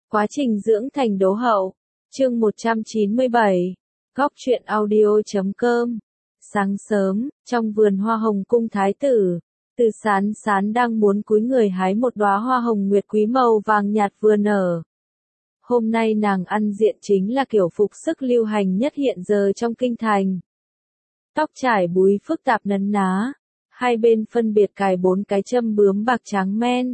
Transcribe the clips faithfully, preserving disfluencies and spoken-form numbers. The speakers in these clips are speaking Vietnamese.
Quá trình dưỡng thành đố hậu. Chương một trăm chín mươi bảy. Góc truyện audio chấm com. Sáng sớm, trong vườn hoa hồng cung thái tử, Từ Sán Sán đang muốn cúi người hái một đóa hoa hồng nguyệt quý màu vàng nhạt vừa nở. Hôm nay nàng ăn diện chính là kiểu phục sức lưu hành nhất hiện giờ trong kinh thành. Tóc trải búi phức tạp nấn ná, hai bên phân biệt cài bốn cái châm bướm bạc trắng men.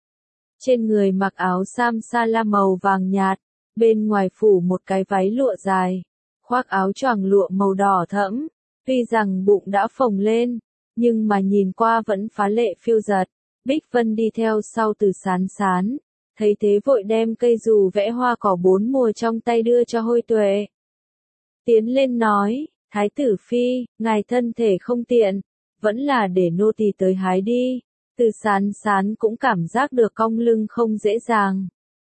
Trên người mặc áo sam sa la màu vàng nhạt, bên ngoài phủ một cái váy lụa dài, khoác áo choàng lụa màu đỏ thẫm. Tuy rằng bụng đã phồng lên, nhưng mà nhìn qua vẫn phá lệ phiêu dật. Bích Vân đi theo sau Từ Sán Sán, thấy thế vội đem cây dù vẽ hoa cỏ bốn mùa trong tay đưa cho Hôi Tuệ. Tiến lên nói, Thái tử phi, ngài thân thể không tiện, vẫn là để nô tỳ tới hái đi. Từ Sán Sán cũng cảm giác được cong lưng không dễ dàng.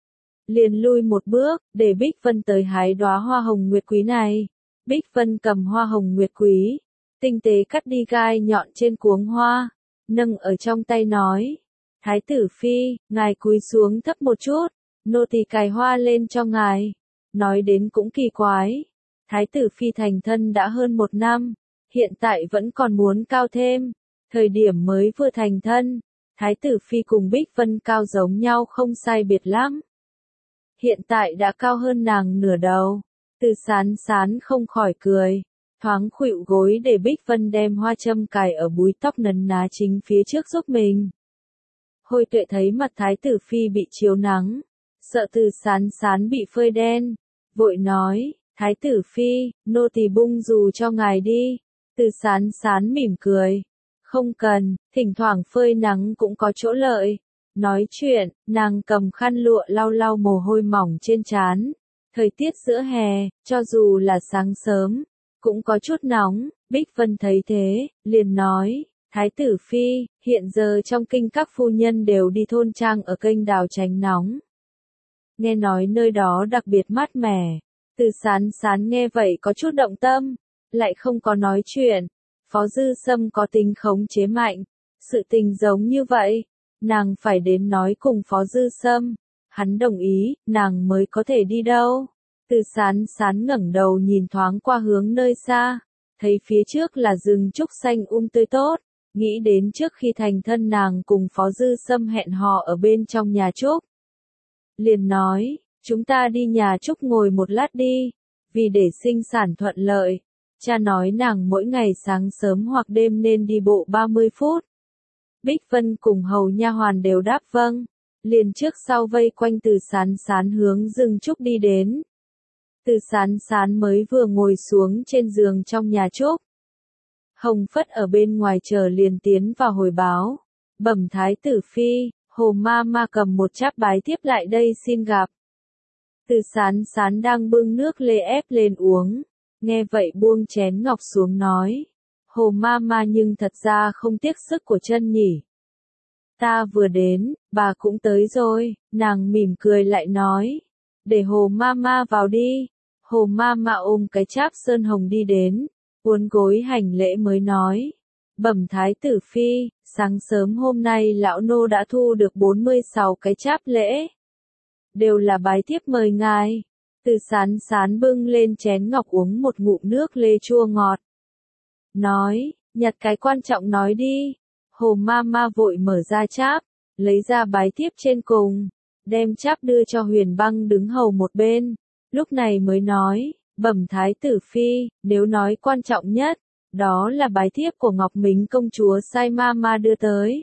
Liền lui một bước, để Bích Vân tới hái đóa hoa hồng nguyệt quý này. Bích Vân cầm hoa hồng nguyệt quý, tinh tế cắt đi gai nhọn trên cuống hoa, nâng ở trong tay nói, Thái tử phi, ngài cúi xuống thấp một chút, nô tỳ cài hoa lên cho ngài. Nói đến cũng kỳ quái, Thái tử phi thành thân đã hơn một năm, hiện tại vẫn còn muốn cao thêm. Thời điểm mới vừa thành thân, Thái tử phi cùng Bích Vân cao giống nhau không sai biệt lắm. Hiện tại đã cao hơn nàng nửa đầu. Từ Sán Sán không khỏi cười, thoáng khuỵu gối để Bích Vân đem hoa châm cài ở búi tóc nấn ná chính phía trước giúp mình. Hôi Tuệ thấy mặt Thái tử phi bị chiếu nắng, sợ Từ Sán Sán bị phơi đen, vội nói, Thái tử phi, nô tỳ bung dù cho ngài đi. Từ Sán Sán mỉm cười, không cần, thỉnh thoảng phơi nắng cũng có chỗ lợi. Nói chuyện, nàng cầm khăn lụa lau lau mồ hôi mỏng trên trán. Thời tiết giữa hè, cho dù là sáng sớm, cũng có chút nóng. Bích Vân thấy thế, liền nói, Thái tử phi, hiện giờ trong kinh các phu nhân đều đi thôn trang ở kênh đào tránh nóng. Nghe nói nơi đó đặc biệt mát mẻ. Từ Sán Sán nghe vậy có chút động tâm, lại không có nói chuyện. Phó Dư Sâm có tính khống chế mạnh, sự tình giống như vậy, nàng phải đến nói cùng Phó Dư Sâm. Hắn đồng ý, nàng mới có thể đi đâu. Từ Sán Sán ngẩng đầu nhìn thoáng qua hướng nơi xa, thấy phía trước là rừng trúc xanh um tươi tốt, nghĩ đến trước khi thành thân nàng cùng Phó Dư Sâm hẹn hò ở bên trong nhà trúc. Liền nói, chúng ta đi nhà trúc ngồi một lát đi, vì để sinh sản thuận lợi. Cha nói nàng mỗi ngày sáng sớm hoặc đêm nên đi bộ ba mươi phút. Bích Vân cùng hầu nha hoàn đều đáp vâng. Liền trước sau vây quanh Từ Sán Sán hướng rừng trúc đi đến. Từ Sán Sán mới vừa ngồi xuống trên giường trong nhà trúc. Hồng Phất ở bên ngoài chờ liền tiến vào hồi báo. Bẩm Thái tử phi, Hồ ma ma cầm một cháp bái tiếp lại đây xin gặp. Từ Sán Sán đang bưng nước lê ép lên uống. Nghe vậy buông chén ngọc xuống nói. Hồ ma ma nhưng thật ra không tiếc sức của chân nhỉ. Ta vừa đến, bà cũng tới rồi. Nàng mỉm cười lại nói. Để Hồ ma ma vào đi. Hồ ma ma ôm cái cháp sơn hồng đi đến, uốn gối hành lễ mới nói. Bẩm Thái tử phi, sáng sớm hôm nay lão nô đã thu được bốn mươi sáu cái cháp lễ. Đều là bái tiếp mời ngài. Từ Sán Sán bưng lên chén ngọc uống một ngụm nước lê chua ngọt. Nói, nhặt cái quan trọng nói đi. Hồ ma ma vội mở ra cháp, lấy ra bái tiếp trên cùng, đem cháp đưa cho Huyền Băng đứng hầu một bên. Lúc này mới nói, bẩm Thái tử phi, nếu nói quan trọng nhất, đó là bái thiếp của Ngọc Mính công chúa sai ma ma đưa tới.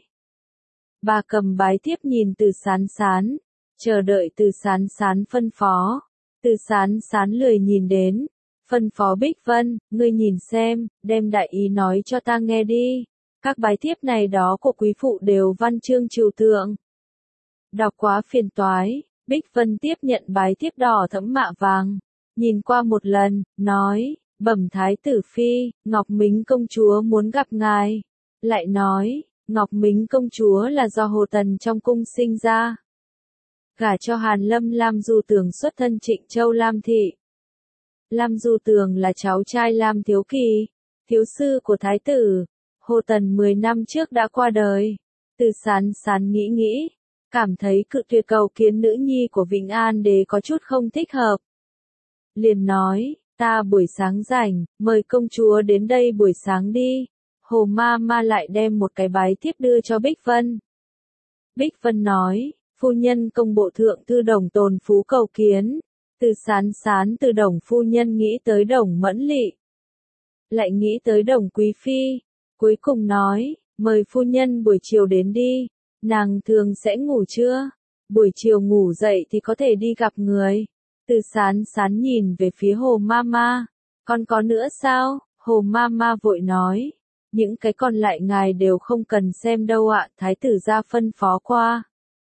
Bà cầm bái thiếp nhìn Từ Sán Sán, chờ đợi Từ Sán Sán phân phó. Từ Sán Sán lười nhìn đến, phân phó Bích Vân, ngươi nhìn xem, đem đại ý nói cho ta nghe đi. Các bái thiếp này đó của quý phụ đều văn chương trừu tượng. Đọc quá phiền toái. Bích Vân tiếp nhận bái thiếp đỏ thẫm mạ vàng, nhìn qua một lần, nói, bẩm Thái tử phi, Ngọc Mính công chúa muốn gặp ngài. Lại nói, Ngọc Mính công chúa là do Hồ Tần trong cung sinh ra. Gả cho Hàn Lâm Lam Du Tường xuất thân Trịnh Châu Lam Thị. Lam Du Tường là cháu trai Lam Thiếu Kỳ, thiếu sư của Thái tử. Hồ Tần mười năm trước đã qua đời. Từ Sán Sán nghĩ nghĩ. cảm thấy cự tuyệt cầu kiến nữ nhi của Vĩnh An đế có chút không thích hợp. Liền nói, ta buổi sáng rảnh, mời công chúa đến đây buổi sáng đi. Hồ ma ma lại đem một cái bái thiếp đưa cho Bích Vân. Bích Vân nói, phu nhân công bộ thượng thư Đồng Tồn Phú cầu kiến. Từ sán sán từ Đồng phu nhân nghĩ tới Đồng Mẫn Lị. Lại nghĩ tới Đồng Quý Phi. Cuối cùng nói, mời phu nhân buổi chiều đến đi. Nàng thường sẽ ngủ trưa. Buổi chiều ngủ dậy thì có thể đi gặp người. Từ sán sán nhìn về phía Hồ Mama. Còn có nữa sao? Hồ Mama vội nói. Những cái còn lại ngài đều không cần xem đâu ạ. Thái tử ra phân phó qua.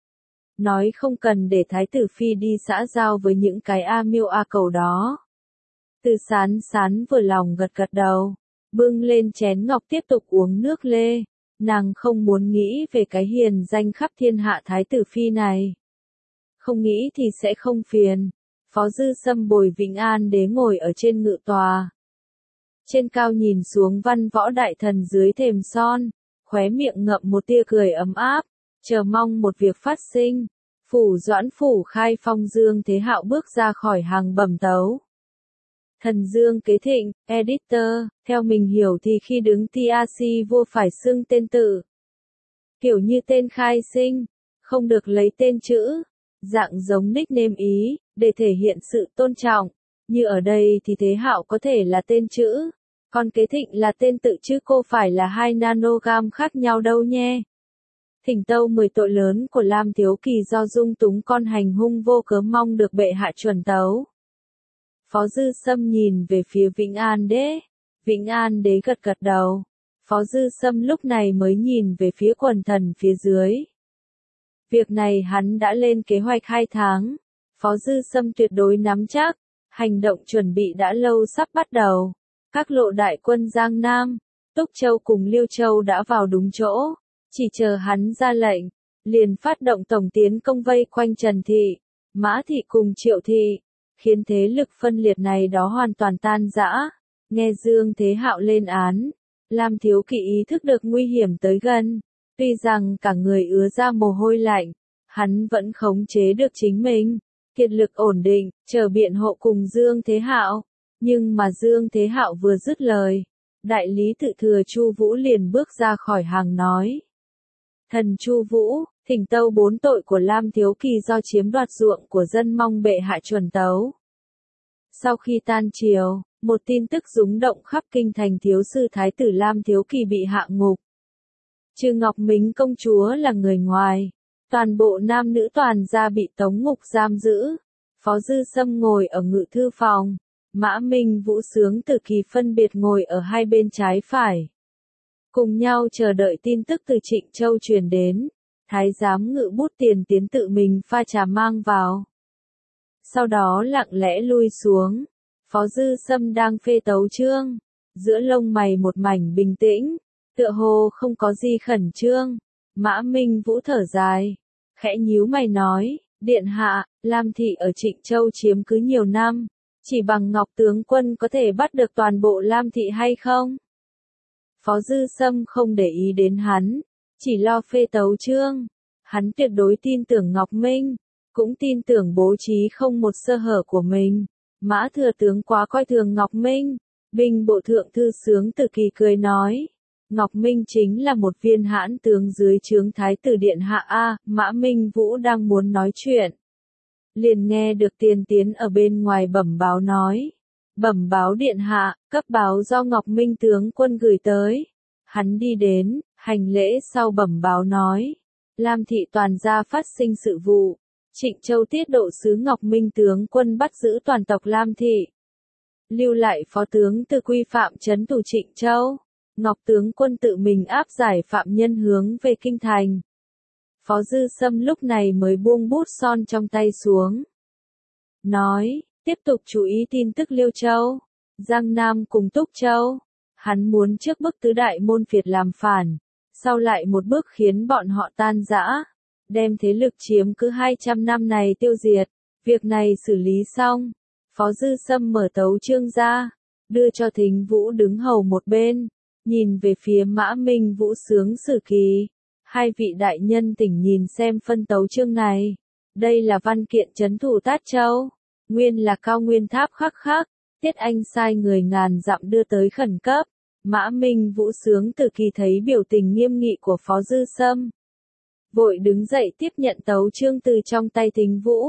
Nói không cần để Thái tử Phi đi xã giao với những cái A miêu A cầu đó. Từ sán sán vừa lòng gật gật đầu. Bưng lên chén ngọc tiếp tục uống nước lê. Nàng không muốn nghĩ về cái hiền danh khắp thiên hạ Thái tử Phi này. Không nghĩ thì sẽ không phiền. Phó Dư Sâm bồi Vĩnh An đế ngồi ở trên ngự tòa. Trên cao nhìn xuống văn võ đại thần dưới thềm son, khóe miệng ngậm một tia cười ấm áp, chờ mong một việc phát sinh. Phủ Doãn phủ khai phong Dương Thế Hạo bước ra khỏi hàng bẩm tấu. Thần Dương Kế Thịnh, editor, theo mình hiểu thì khi đứng tê a xê vua phải xưng tên tự. Kiểu như tên khai sinh, không được lấy tên chữ, dạng giống nickname ý, để thể hiện sự tôn trọng. Như ở đây thì Thế Hạo có thể là tên chữ, còn Kế Thịnh là tên tự chứ cô phải là hai nanogam khác nhau đâu nhé. Thỉnh tâu mười tội lớn của Lam Thiếu Kỳ do dung túng con hành hung vô cớ mong được bệ hạ chuẩn tấu. Phó Dư Sâm nhìn về phía Vĩnh An đế. Vĩnh An đế gật gật đầu. Phó Dư Sâm lúc này mới nhìn về phía quần thần phía dưới. Việc này hắn đã lên kế hoạch hai tháng. Phó Dư Sâm tuyệt đối nắm chắc. Hành động chuẩn bị đã lâu sắp bắt đầu. Các lộ đại quân Giang Nam, Túc Châu cùng Liêu Châu đã vào đúng chỗ. Chỉ chờ hắn ra lệnh. Liền phát động tổng tiến công vây quanh Trần Thị, Mã Thị cùng Triệu Thị. Khiến thế lực phân liệt này đó hoàn toàn tan rã. Nghe Dương Thế Hạo lên án, Lam Thiếu Kỵ ý thức được nguy hiểm tới gần. Tuy rằng cả người ứa ra mồ hôi lạnh, hắn vẫn khống chế được chính mình, kiệt lực ổn định, chờ biện hộ cùng Dương Thế Hạo. Nhưng mà Dương Thế Hạo vừa dứt lời, đại lý tự thừa Chu Vũ liền bước ra khỏi hàng nói. Thần Chu Vũ, thỉnh tâu bốn tội của Lam Thiếu Kỳ do chiếm đoạt ruộng của dân mong bệ hạ chuẩn tấu. Sau khi tan triều, một tin tức rúng động khắp kinh thành thiếu sư thái tử Lam Thiếu Kỳ bị hạ ngục. Trừ Ngọc Mính công chúa là người ngoài, toàn bộ nam nữ toàn gia bị tống ngục giam giữ. Phó Dư Sâm ngồi ở ngự thư phòng, Mã Minh Vũ Sướng Từ Kỳ phân biệt ngồi ở hai bên trái phải. Cùng nhau chờ đợi tin tức từ Trịnh Châu truyền đến. Thái giám ngự bút tiền tiến tự mình pha trà mang vào. Sau đó lặng lẽ lui xuống. Phó Dư Sâm đang phê tấu chương. Giữa lông mày một mảnh bình tĩnh. Tựa hồ không có gì khẩn trương. Mã Minh Vũ thở dài. Khẽ nhíu mày nói. Điện hạ, Lam Thị ở Trịnh Châu chiếm cứ nhiều năm. Chỉ bằng Ngọc tướng quân có thể bắt được toàn bộ Lam Thị hay không? Phó Dư Sâm không để ý đến hắn. Chỉ lo phê tấu chương. Hắn tuyệt đối tin tưởng Ngọc Minh. Cũng tin tưởng bố trí không một sơ hở của mình. Mã thừa tướng quá coi thường Ngọc Minh. Binh bộ thượng thư Sướng Từ Kỳ cười nói. Ngọc Minh chính là một viên hãn tướng dưới trướng thái tử điện hạ A. Mã Minh Vũ đang muốn nói chuyện. Liền nghe được tiền tiến ở bên ngoài bẩm báo nói. Bẩm báo điện hạ, cấp báo do Ngọc Minh tướng quân gửi tới. Hắn đi đến, hành lễ sau bẩm báo nói. Lam Thị toàn gia phát sinh sự vụ. Trịnh Châu tiết độ sứ Ngọc Minh tướng quân bắt giữ toàn tộc Lam Thị. Lưu lại phó tướng Từ Quy phạm trấn thủ Trịnh Châu. Ngọc tướng quân tự mình áp giải phạm nhân hướng về kinh thành. Phó Dư Sâm lúc này mới buông bút son trong tay xuống. Nói, tiếp tục chú ý tin tức Liêu Châu, Giang Nam cùng Túc Châu. Hắn muốn trước bức tứ đại môn phiệt làm phản, sau lại một bước khiến bọn họ tan rã, đem thế lực chiếm cứ hai trăm năm này tiêu diệt. Việc này xử lý xong, Phó Dư Sâm mở tấu chương ra, đưa cho Thính Vũ đứng hầu một bên, nhìn về phía Mã Minh Vũ Sướng Sử Kỳ. Hai vị đại nhân tỉnh nhìn xem phân tấu chương này. Đây là văn kiện trấn thủ Tát Châu. Nguyên là cao nguyên tháp khắc khắc. Tiết Anh sai người ngàn dặm đưa tới khẩn cấp. Mã Minh Vũ Sướng Từ Kỳ thấy biểu tình nghiêm nghị của Phó Dư Sâm. Vội đứng dậy tiếp nhận tấu chương từ trong tay Thính Vũ.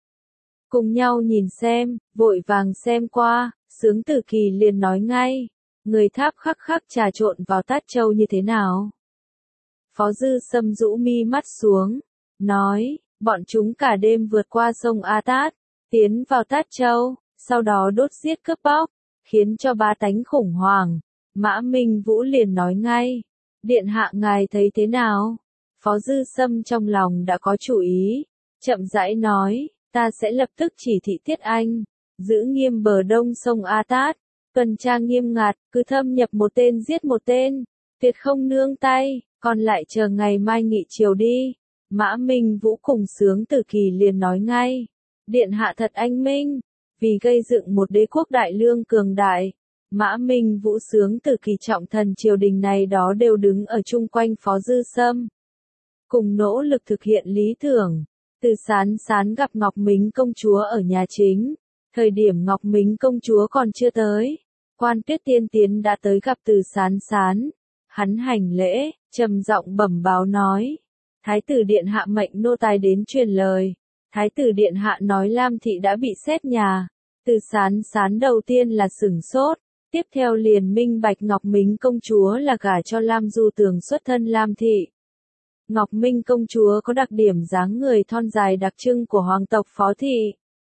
Cùng nhau nhìn xem, vội vàng xem qua, Sướng Từ Kỳ liền nói ngay. Người tháp khắc khắc trà trộn vào Tát Châu như thế nào? Phó Dư Sâm rũ mi mắt xuống, nói, bọn chúng cả đêm vượt qua sông A Tát, tiến vào Tát Châu, sau đó đốt giết cướp bóc, khiến cho bá tánh khủng hoảng. Mã Minh Vũ liền nói ngay, điện hạ ngài thấy thế nào? Phó Dư Sâm trong lòng đã có chủ ý, chậm rãi nói, ta sẽ lập tức chỉ thị Tiết Anh, giữ nghiêm bờ đông sông A Tát, tuần tra nghiêm ngặt, cứ thâm nhập một tên giết một tên, tuyệt không nương tay, còn lại chờ ngày mai nghị chiều đi. Mã Minh Vũ cùng Sướng Từ Kỳ liền nói ngay, điện hạ thật anh minh, vì gây dựng một đế quốc đại lương cường đại. Mã Minh Vũ Sướng Từ Kỳ trọng thần triều đình này đó đều đứng ở chung quanh Phó Dư Sâm, cùng nỗ lực thực hiện lý tưởng. Từ Sán Sán gặp Ngọc Mính công chúa ở nhà chính, thời điểm Ngọc Mính công chúa còn chưa tới, Quan Tuyết Tiên Tiến đã tới gặp Từ Sán Sán. Hắn hành lễ, trầm giọng bẩm báo nói, Thái tử điện hạ mệnh nô tài đến truyền lời. Thái tử điện hạ nói Lam thị đã bị xét nhà. Từ Sán Sán đầu tiên là sửng sốt, tiếp theo liền minh bạch Ngọc Mính công chúa là gả cho Lam Du Tường xuất thân Lam thị. Ngọc Minh công chúa có đặc điểm dáng người thon dài đặc trưng của hoàng tộc Phó thị.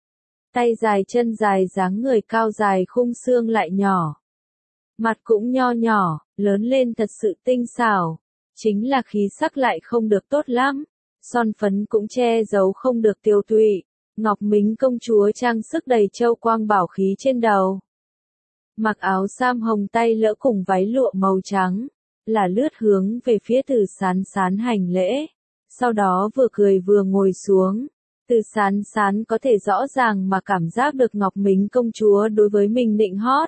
Tay dài chân dài dáng người cao dài khung xương lại nhỏ. Mặt cũng nho nhỏ, lớn lên thật sự tinh xảo. Chính là khí sắc lại không được tốt lắm. Son phấn cũng che giấu không được tiêu tụy. Ngọc Mính công chúa trang sức đầy châu quang bảo khí trên đầu. Mặc áo sam hồng tay lỡ cùng váy lụa màu trắng. Là lướt hướng về phía Từ Sán Sán hành lễ. Sau đó vừa cười vừa ngồi xuống. Từ Sán Sán có thể rõ ràng mà cảm giác được Ngọc Mính công chúa đối với mình nịnh hót.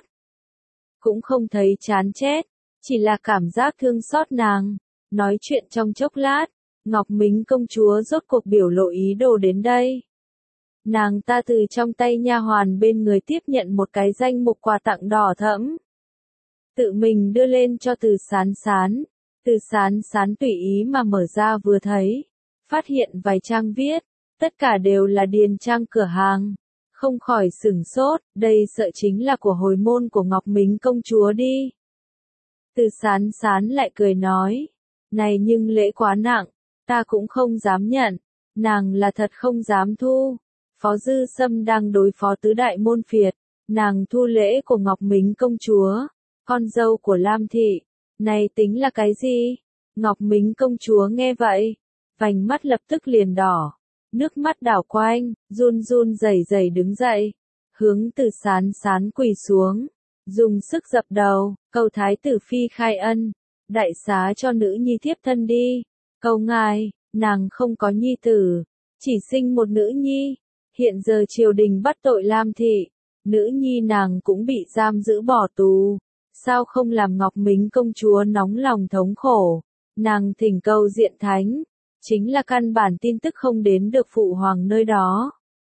Cũng không thấy chán chết, chỉ là cảm giác thương xót nàng. Nói chuyện trong chốc lát, Ngọc Mính công chúa rốt cuộc biểu lộ ý đồ đến đây. Nàng ta từ trong tay nha hoàn bên người tiếp nhận một cái danh mục quà tặng đỏ thẫm. Tự mình đưa lên cho Từ Sán Sán. Từ Sán Sán tùy ý mà mở ra vừa thấy. Phát hiện vài trang viết, tất cả đều là điền trang cửa hàng. Không khỏi sửng sốt, đây sợ chính là của hồi môn của Ngọc Mính công chúa đi. Từ Sán Sán lại cười nói, này nhưng lễ quá nặng, ta cũng không dám nhận, nàng là thật không dám thu. Phó Dư Sâm đang đối phó tứ đại môn phiệt, nàng thu lễ của Ngọc Mính công chúa, con dâu của Lam thị, này tính là cái gì? Ngọc Mính công chúa nghe vậy, vành mắt lập tức liền đỏ. Nước mắt đảo quanh, run run rẩy rẩy đứng dậy, hướng Từ Sán Sán quỳ xuống, dùng sức dập đầu, cầu thái tử phi khai ân, đại xá cho nữ nhi thiếp thân đi, cầu ngài, nàng không có nhi tử, chỉ sinh một nữ nhi, hiện giờ triều đình bắt tội Lam thị, nữ nhi nàng cũng bị giam giữ bỏ tù, sao không làm Ngọc Mính công chúa nóng lòng thống khổ, nàng thỉnh cầu diện thánh. Chính là căn bản tin tức không đến được phụ hoàng nơi đó.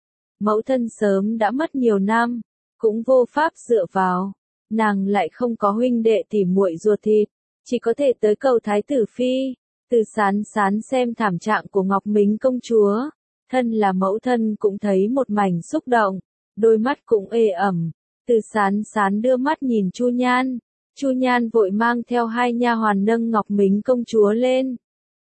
Mẫu thân sớm đã mất nhiều năm, cũng vô pháp dựa vào, nàng lại không có huynh đệ tỉ muội ruột thịt, chỉ có thể tới cầu thái tử phi. Từ Sán Sán xem thảm trạng của Ngọc Mính công chúa, thân là mẫu thân cũng thấy một mảnh xúc động, đôi mắt cũng ê ẩm. Từ Sán Sán đưa mắt nhìn Chu Nhan, Chu Nhan vội mang theo hai nha hoàn nâng Ngọc Mính công chúa lên.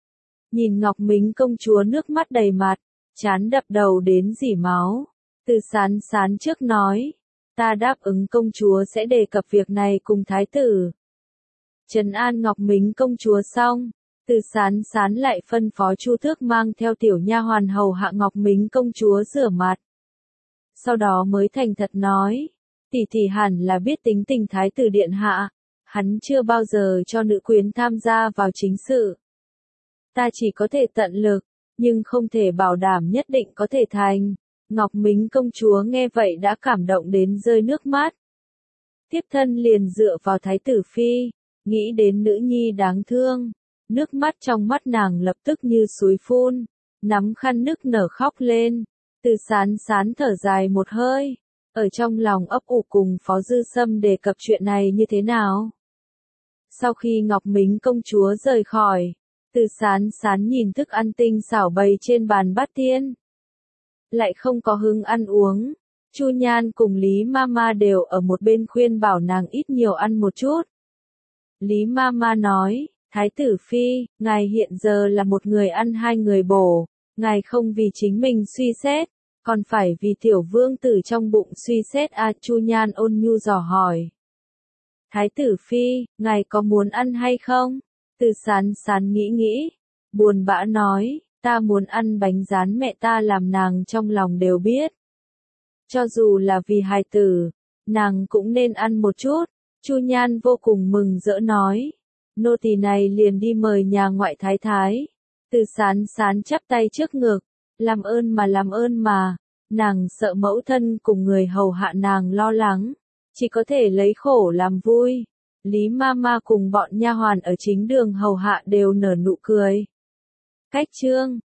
Nhìn Ngọc Mính công chúa nước mắt đầy mặt, chán đập đầu đến rỉ máu. Từ Sán Sán trước nói, ta đáp ứng công chúa sẽ đề cập việc này cùng thái tử. Trấn an Ngọc Mính công chúa xong, Từ Sán Sán lại phân phó Chu Thước mang theo tiểu nha hoàn hầu hạ Ngọc Mính công chúa rửa mặt. Sau đó mới thành thật nói, tỷ tỷ hẳn là biết tính tình thái tử điện hạ, hắn chưa bao giờ cho nữ quyến tham gia vào chính sự. Ta chỉ có thể tận lực, nhưng không thể bảo đảm nhất định có thể thành. Ngọc Mính công chúa nghe vậy đã cảm động đến rơi nước mắt. Tiếp thân liền dựa vào thái tử phi, nghĩ đến nữ nhi đáng thương, Nước mắt trong mắt nàng lập tức như suối phun, nắm khăn nức nở khóc lên. Từ Sán Sán thở dài một hơi, ở trong lòng ấp ủ cùng Phó Dư Sâm đề cập chuyện này như thế nào. Sau khi Ngọc Mính công chúa rời khỏi, Từ Sán Sán nhìn thức ăn tinh xảo bày trên bàn bát tiên, lại không có hứng ăn uống. Chu Nhan cùng Lý Mama đều ở một bên khuyên bảo nàng ít nhiều ăn một chút. Lý Mama nói, Thái tử Phi, ngài hiện giờ là một người ăn hai người bổ, ngài không vì chính mình suy xét, còn phải vì tiểu vương tử trong bụng suy xét à. Chu Nhan ôn nhu dò hỏi. Thái tử Phi, ngài có muốn ăn hay không? Từ Sán Sán nghĩ nghĩ, buồn bã nói, ta muốn ăn bánh rán mẹ ta làm, nàng trong lòng đều biết. Cho dù là vì hài tử, nàng cũng nên ăn một chút. Chu Nhan vô cùng mừng rỡ nói, nô tỳ này liền đi mời nhà ngoại thái thái. Từ Sán Sán chắp tay trước ngực, làm ơn mà làm ơn mà, nàng sợ mẫu thân cùng người hầu hạ nàng lo lắng, chỉ có thể lấy khổ làm vui. Lý Mama cùng bọn nha hoàn ở chính đường hầu hạ đều nở nụ cười. Cách chương